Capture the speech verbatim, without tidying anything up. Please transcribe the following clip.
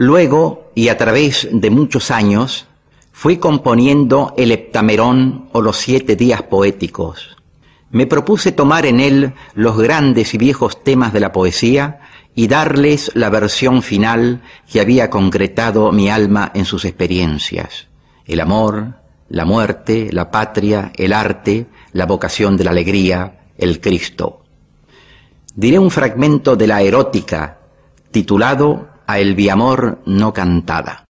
Luego, y a través de muchos años, fui componiendo el Heptamerón o los Siete Días Poéticos. Me propuse tomar en él los grandes y viejos temas de la poesía y darles la versión final que había concretado mi alma en sus experiencias: el amor, la muerte, la patria, el arte, la vocación de la alegría, el Cristo. Diré un fragmento de la erótica, titulado A el viamor no cantada.